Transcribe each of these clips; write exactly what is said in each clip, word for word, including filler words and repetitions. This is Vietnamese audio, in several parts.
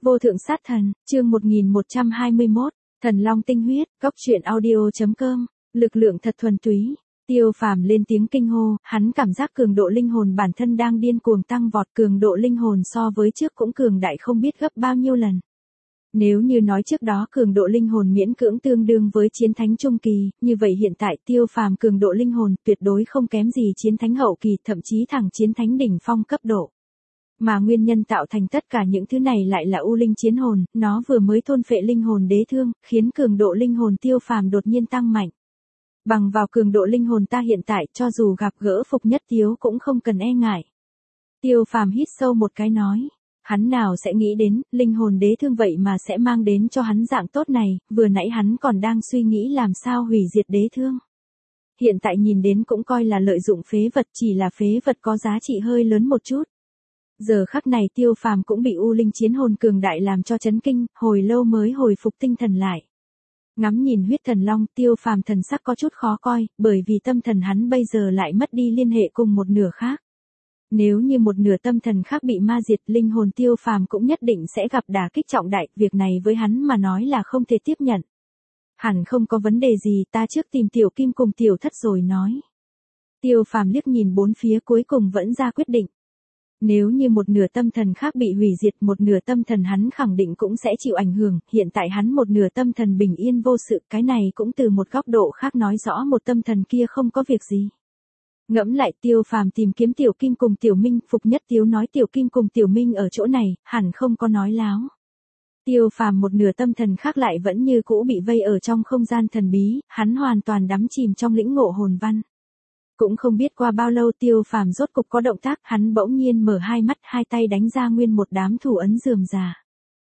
Vô thượng sát thần, chương một nghìn một trăm hai mươi mốt, Thần Long tinh huyết, góc truyện audio chấm com, lực lượng thật thuần túy. Tiêu Phàm lên tiếng kinh hô, hắn cảm giác cường độ linh hồn bản thân đang điên cuồng tăng vọt, cường độ linh hồn so với trước cũng cường đại không biết gấp bao nhiêu lần. Nếu như nói trước đó cường độ linh hồn miễn cưỡng tương đương với chiến thánh trung kỳ, như vậy hiện tại Tiêu Phàm cường độ linh hồn tuyệt đối không kém gì chiến thánh hậu kỳ, thậm chí thẳng chiến thánh đỉnh phong cấp độ. Mà nguyên nhân tạo thành tất cả những thứ này lại là U Linh chiến hồn, nó vừa mới thôn phệ linh hồn đế thương, khiến cường độ linh hồn Tiêu Phàm đột nhiên tăng mạnh. Bằng vào cường độ linh hồn ta hiện tại, cho dù gặp gỡ Phục Nhất Tiếu cũng không cần e ngại. Tiêu Phàm hít sâu một cái nói, hắn nào sẽ nghĩ đến, linh hồn đế thương vậy mà sẽ mang đến cho hắn dạng tốt này, vừa nãy hắn còn đang suy nghĩ làm sao hủy diệt đế thương. Hiện tại nhìn đến cũng coi là lợi dụng phế vật, chỉ là phế vật có giá trị hơi lớn một chút. Giờ khắc này Tiêu Phàm cũng bị U Linh chiến hồn cường đại làm cho chấn kinh, hồi lâu mới hồi phục tinh thần lại. Ngắm nhìn huyết thần long, Tiêu Phàm thần sắc có chút khó coi, bởi vì tâm thần hắn bây giờ lại mất đi liên hệ cùng một nửa khác. Nếu như một nửa tâm thần khác bị ma diệt, linh hồn Tiêu Phàm cũng nhất định sẽ gặp đả kích trọng đại, việc này với hắn mà nói là không thể tiếp nhận. Hẳn không có vấn đề gì, ta trước tìm Tiểu Kim cùng Tiểu Thất rồi nói. Tiêu Phàm liếc nhìn bốn phía cuối cùng vẫn ra quyết định. Nếu như một nửa tâm thần khác bị hủy diệt, một nửa tâm thần hắn khẳng định cũng sẽ chịu ảnh hưởng, hiện tại hắn một nửa tâm thần bình yên vô sự, cái này cũng từ một góc độ khác nói rõ một tâm thần kia không có việc gì. Ngẫm lại Tiêu Phàm tìm kiếm Tiểu Kim cùng Tiểu Minh, Phục Nhất Tiếu nói Tiểu Kim cùng Tiểu Minh ở chỗ này, hẳn không có nói láo. Tiêu Phàm một nửa tâm thần khác lại vẫn như cũ bị vây ở trong không gian thần bí, hắn hoàn toàn đắm chìm trong lĩnh ngộ hồn văn. Cũng không biết qua bao lâu Tiêu Phàm rốt cục có động tác, hắn bỗng nhiên mở hai mắt, hai tay đánh ra nguyên một đám thủ ấn rườm rà.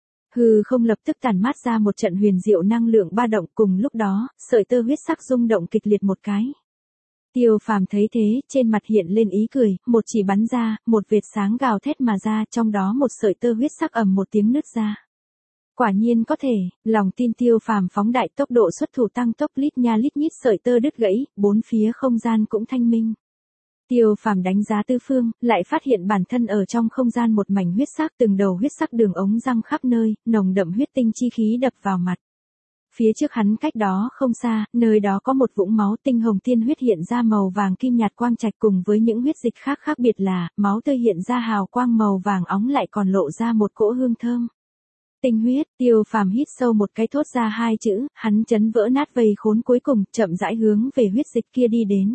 Hư không lập tức tản mát ra một trận huyền diệu năng lượng ba động, cùng lúc đó, sợi tơ huyết sắc rung động kịch liệt một cái. Tiêu Phàm thấy thế, trên mặt hiện lên ý cười, một chỉ bắn ra, một vệt sáng gào thét mà ra, trong đó một sợi tơ huyết sắc ầm một tiếng nứt ra. Quả nhiên có thể, lòng tin Tiêu Phàm phóng đại, tốc độ xuất thủ tăng tốc, lít nha lít nhít sợi tơ đứt gãy, bốn phía không gian cũng thanh minh. Tiêu Phàm đánh giá tứ phương, lại phát hiện bản thân ở trong không gian một mảnh huyết sắc, từng đầu huyết sắc đường ống răng khắp nơi, nồng đậm huyết tinh chi khí đập vào mặt. Phía trước hắn cách đó không xa, nơi đó có một vũng máu, tinh hồng tiên huyết hiện ra màu vàng kim nhạt quang trạch, cùng với những huyết dịch khác khác biệt là, máu tươi hiện ra hào quang màu vàng óng lại còn lộ ra một cỗ hương thơm. Tinh huyết, Tiêu Phàm hít sâu một cái thốt ra hai chữ, hắn chấn vỡ nát vây khốn cuối cùng, chậm rãi hướng về huyết dịch kia đi đến.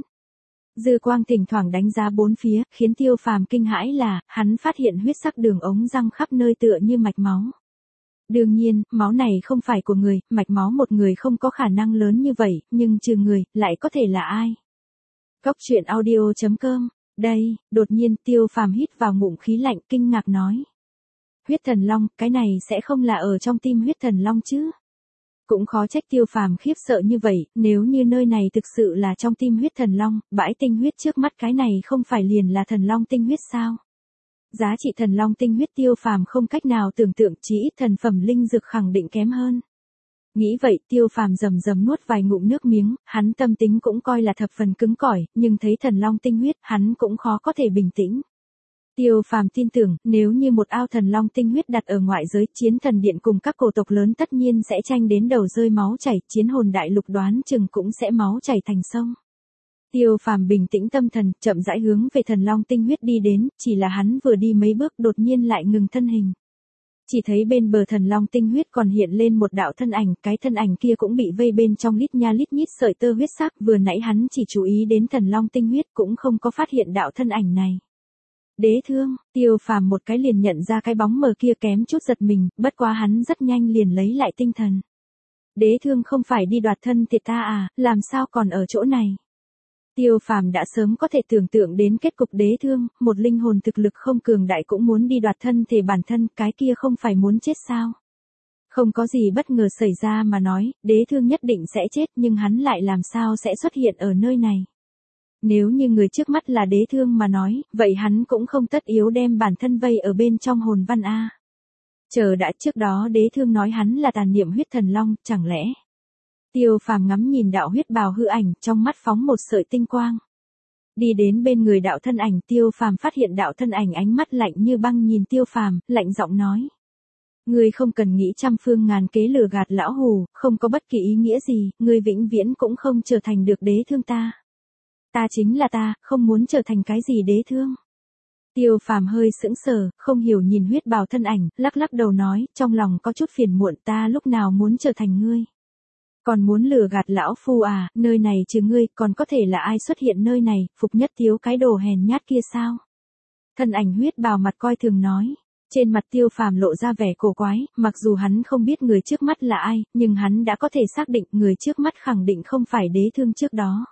Dư quang thỉnh thoảng đánh giá bốn phía, khiến Tiêu Phàm kinh hãi là, hắn phát hiện huyết sắc đường ống răng khắp nơi tựa như mạch máu. Đương nhiên, máu này không phải của người, mạch máu một người không có khả năng lớn như vậy, nhưng trừ người, lại có thể là ai? Góc truyện audio chấm com, đây, đột nhiên Tiêu Phàm hít vào ngụm khí lạnh, kinh ngạc nói. Huyết thần long, cái này sẽ không là ở trong tim huyết thần long chứ? Cũng khó trách Tiêu Phàm khiếp sợ như vậy, nếu như nơi này thực sự là trong tim huyết thần long, bãi tinh huyết trước mắt cái này không phải liền là thần long tinh huyết sao? Giá trị thần long tinh huyết Tiêu Phàm không cách nào tưởng tượng, chỉ ít thần phẩm linh dược khẳng định kém hơn. Nghĩ vậy Tiêu Phàm rầm rầm nuốt vài ngụm nước miếng, hắn tâm tính cũng coi là thập phần cứng cỏi, nhưng thấy thần long tinh huyết, hắn cũng khó có thể bình tĩnh. Tiêu Phàm tin tưởng, nếu như một ao thần long tinh huyết đặt ở ngoại giới, chiến thần điện cùng các cổ tộc lớn tất nhiên sẽ tranh đến đầu rơi máu chảy, chiến hồn đại lục đoán chừng cũng sẽ máu chảy thành sông. Tiêu Phàm bình tĩnh tâm thần, chậm rãi hướng về thần long tinh huyết đi đến, chỉ là hắn vừa đi mấy bước đột nhiên lại ngừng thân hình. Chỉ thấy bên bờ thần long tinh huyết còn hiện lên một đạo thân ảnh, cái thân ảnh kia cũng bị vây bên trong lít nha lít nhít sợi tơ huyết sắc, vừa nãy hắn chỉ chú ý đến thần long tinh huyết cũng không có phát hiện đạo thân ảnh này. Đế thương, Tiêu Phàm một cái liền nhận ra cái bóng mờ kia, kém chút giật mình, bất quá hắn rất nhanh liền lấy lại tinh thần. Đế thương không phải đi đoạt thân thịt ta à, làm sao còn ở chỗ này? Tiêu Phàm đã sớm có thể tưởng tượng đến kết cục đế thương, một linh hồn thực lực không cường đại cũng muốn đi đoạt thân thể bản thân, cái kia không phải muốn chết sao? Không có gì bất ngờ xảy ra mà nói, đế thương nhất định sẽ chết, nhưng hắn lại làm sao sẽ xuất hiện ở nơi này? Nếu như người trước mắt là đế thương mà nói, vậy hắn cũng không tất yếu đem bản thân vây ở bên trong hồn văn A. Chờ đã, trước đó đế thương nói hắn là tàn niệm huyết thần long, chẳng lẽ? Tiêu Phàm ngắm nhìn đạo huyết bào hư ảnh, trong mắt phóng một sợi tinh quang. Đi đến bên người đạo thân ảnh, Tiêu Phàm phát hiện đạo thân ảnh ánh mắt lạnh như băng nhìn Tiêu Phàm, lạnh giọng nói. Ngươi không cần nghĩ trăm phương ngàn kế lừa gạt lão hù, không có bất kỳ ý nghĩa gì, ngươi vĩnh viễn cũng không trở thành được đế thương ta. Ta chính là ta, không muốn trở thành cái gì đế thương. Tiêu Phàm hơi sững sờ, không hiểu nhìn huyết bào thân ảnh, lắc lắc đầu nói, trong lòng có chút phiền muộn, ta lúc nào muốn trở thành ngươi. Còn muốn lừa gạt lão phu à, nơi này trừ ngươi, còn có thể là ai xuất hiện nơi này, Phục Nhất Tiếu cái đồ hèn nhát kia sao? Thân ảnh huyết bào mặt coi thường nói. Trên mặt Tiêu Phàm lộ ra vẻ cổ quái, mặc dù hắn không biết người trước mắt là ai, nhưng hắn đã có thể xác định người trước mắt khẳng định không phải đế thương trước đó.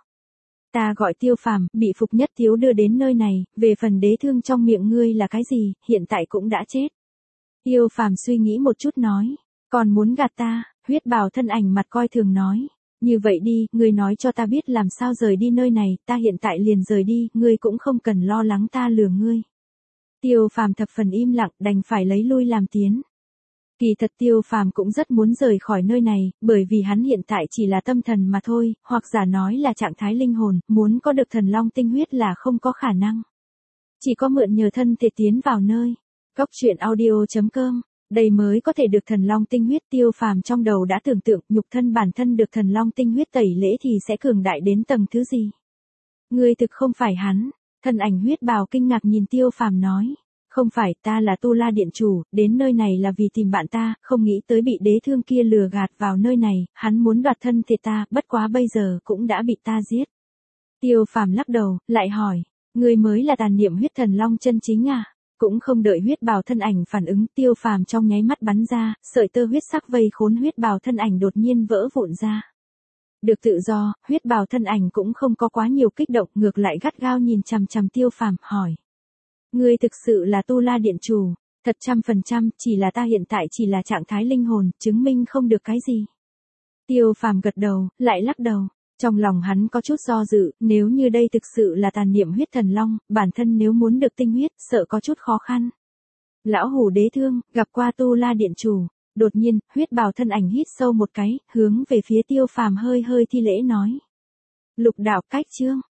Ta gọi Tiêu Phàm, bị Phục Nhất Tiếu đưa đến nơi này, về phần đế thương trong miệng ngươi là cái gì, hiện tại cũng đã chết. Tiêu Phàm suy nghĩ một chút nói, còn muốn gạt ta, huyết bào thân ảnh mặt coi thường nói. Như vậy đi, ngươi nói cho ta biết làm sao rời đi nơi này, ta hiện tại liền rời đi, ngươi cũng không cần lo lắng ta lừa ngươi. Tiêu Phàm thập phần im lặng, đành phải lấy lui làm tiến. Kỳ thật Tiêu Phàm cũng rất muốn rời khỏi nơi này, bởi vì hắn hiện tại chỉ là tâm thần mà thôi, hoặc giả nói là trạng thái linh hồn, muốn có được thần long tinh huyết là không có khả năng. Chỉ có mượn nhờ thân thể tiến vào nơi. Góc truyện audio chấm com, đây mới có thể được thần long tinh huyết. Tiêu Phàm trong đầu đã tưởng tượng nhục thân bản thân được thần long tinh huyết tẩy lễ thì sẽ cường đại đến tầng thứ gì. Ngươi thực không phải hắn. Thân ảnh huyết bào kinh ngạc nhìn Tiêu Phàm nói, không phải, ta là Tu La Điện chủ, đến nơi này là vì tìm bạn ta, không nghĩ tới bị đế thương kia lừa gạt vào nơi này, hắn muốn đoạt thân thể ta, bất quá bây giờ cũng đã bị ta giết. Tiêu Phàm lắc đầu, lại hỏi, ngươi mới là tàn niệm huyết thần long chân chính à? Cũng không đợi huyết bào thân ảnh phản ứng, Tiêu Phàm trong nháy mắt bắn ra, sợi tơ huyết sắc vây khốn huyết bào thân ảnh đột nhiên vỡ vụn ra. Được tự do, huyết bào thân ảnh cũng không có quá nhiều kích động, ngược lại gắt gao nhìn chằm chằm Tiêu Phàm, hỏi. Ngươi thực sự là Tu La Điện chủ, thật trăm phần trăm, chỉ là ta hiện tại chỉ là trạng thái linh hồn, chứng minh không được cái gì. Tiêu Phàm gật đầu, lại lắc đầu, trong lòng hắn có chút do dự, nếu như đây thực sự là tàn niệm huyết thần long, bản thân nếu muốn được tinh huyết, sợ có chút khó khăn. Lão hủ đế thương, gặp qua Tu La Điện chủ. Đột nhiên, huyết bào thân ảnh hít sâu một cái, hướng về phía Tiêu Phàm hơi hơi thi lễ nói. Lục đạo cách chương.